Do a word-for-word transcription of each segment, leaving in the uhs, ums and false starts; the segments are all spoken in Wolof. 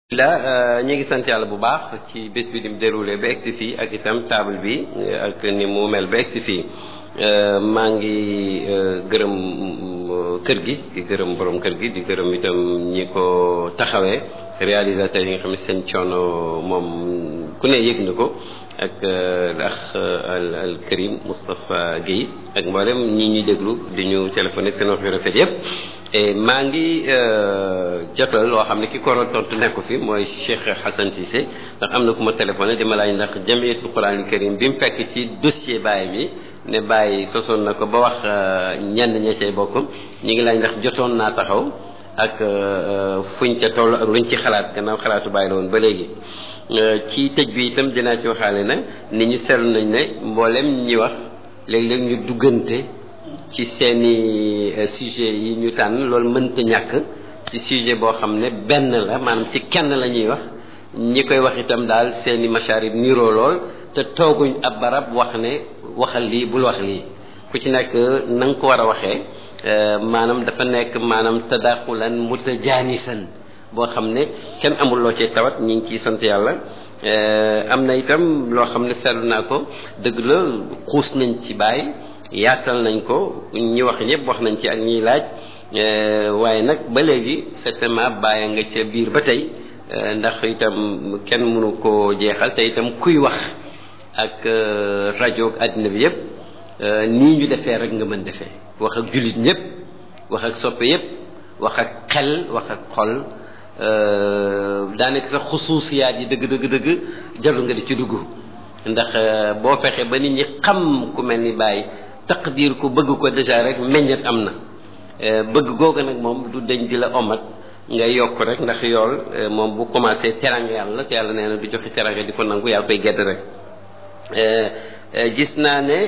la ñu ngi sant yàlla bu baax ci bés bi di mu déroulé ba egsi fii ak itam table bi ak ni mu mel ba egsi fii maa ngi gërëm kër gi di gërëm borom kër gi di gërëm itam ñi ko taxawee réalisateurs yi nga xam ne seen coono moom ku ne yëg na ko ak ax al al Karim Moustapha Guèye ak mboolem ñi ñuy déglu di ñu téléphoné seen wax yu rafet yëpp maa ngi jotal loo xam ne ki ko doon tontu nekku fi mooy Cheikh Hassan Cissé ndax am na ku ma téléphoné di ma laaj ndax jamiyatul Quranil Karim bi mu fekk ci dossier Baye bi ne Baye sosoon na ko ba wax ñenn ña cay bokk ñu ngi laaj ndax jotoon naa taxaw ak fuñ ca toll ak luñ ci xalaat gannaaw xalaatu Baye la woon ba léegi. ci tëj bi itam dinaa ci waxaale na ni ñu seetlu nañ ne mboolem ñi wax léeg-léeg ñu duggante ci seeni sujet yi ñu tànn loolu mënta ñàkk ci sujet boo xam ne benn la maanaam ci kenn la ñuy wax ñi koy wax itam daal seeni masharib niroo lool te tooguñ ab barab wax ne waxal lii bul wax lii ku ci nekk na nga ko war a waxee maanaam dafa nekk maanaam tadaxulan mutajaanisan boo xam ne kenn amul loo cay tawat ñi ngi ciy sant yàlla am na itam loo xam ne seetlu naa ko dëgg la xuus nañ ci Baye yaatal nañ ko ñi wax ñëpp wax nañ ci ak ñiy laaj waaye nag ba léegi certainement Baye nga ca biir ba tey ndax itam kenn mënu koo jeexal te itam kuy wax ak rajo ak àddina bi yëpp nii ñu defee rek nga mën defee wax ak jullit ñëpp wax ak soppe yëpp wax ak xel wax ak xol daanaka sax xusuusiyaat yi dëgg dëgg dëgg jarul nga di ci dugg ndax boo fexe ba nit ñi xam ku mel ni Baye taqdir ko bëgg ko déjà rek meññet am na bëgg googu nag moom du deñ di la omat nga yokk rek ndax yool moom bu commencé teranga yàlla te yàlla nee na du joxe teranga di ko nangu yaa koy gedd rek gis naa ne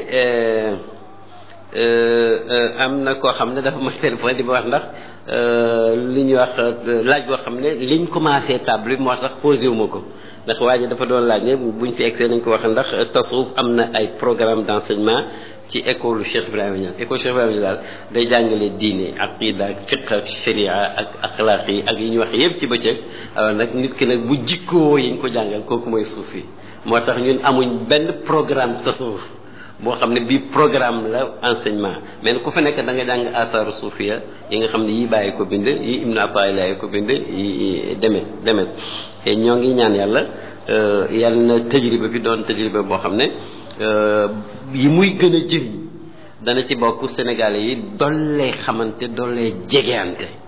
am na koo xam ne dafa ma téléphone di ma wax ndax li ñuy wax laaj boo xam ne liñ commencé table bi moo tax posé wu ma ko ndax waa ji dafa doon laaj ne buñ fi egsee nañ ko wax ndax tasawuf am na ay programme d'enseignement ci école Cheikh Ibrahima Niass école Cheikh Ibrahima Niass daal day jàngale diine aqida ak fiqh ak sharia ak axlaaq yi ak yi ñu wax yëpp ci bëccëg alors nag nit ki nag bu jikkoo yi ñu ko jàngal kooku mooy suufi moo tax ñun amuñ benn programme tasawuf boo xam ne bii programme la enseignement mais ku fa nekk da nga jàng asaaru suufiya yi nga xam ne yii Baye ko bind yii Ibn Ata'illah ko bind yi demet demet te ñoo ngi ñaan yàlla yàlla na tajriba bi doon tajriba boo xam ne yi muy gën a jëriñ dana ci bokk Sénégalais yi dollee xamante dollee jegeante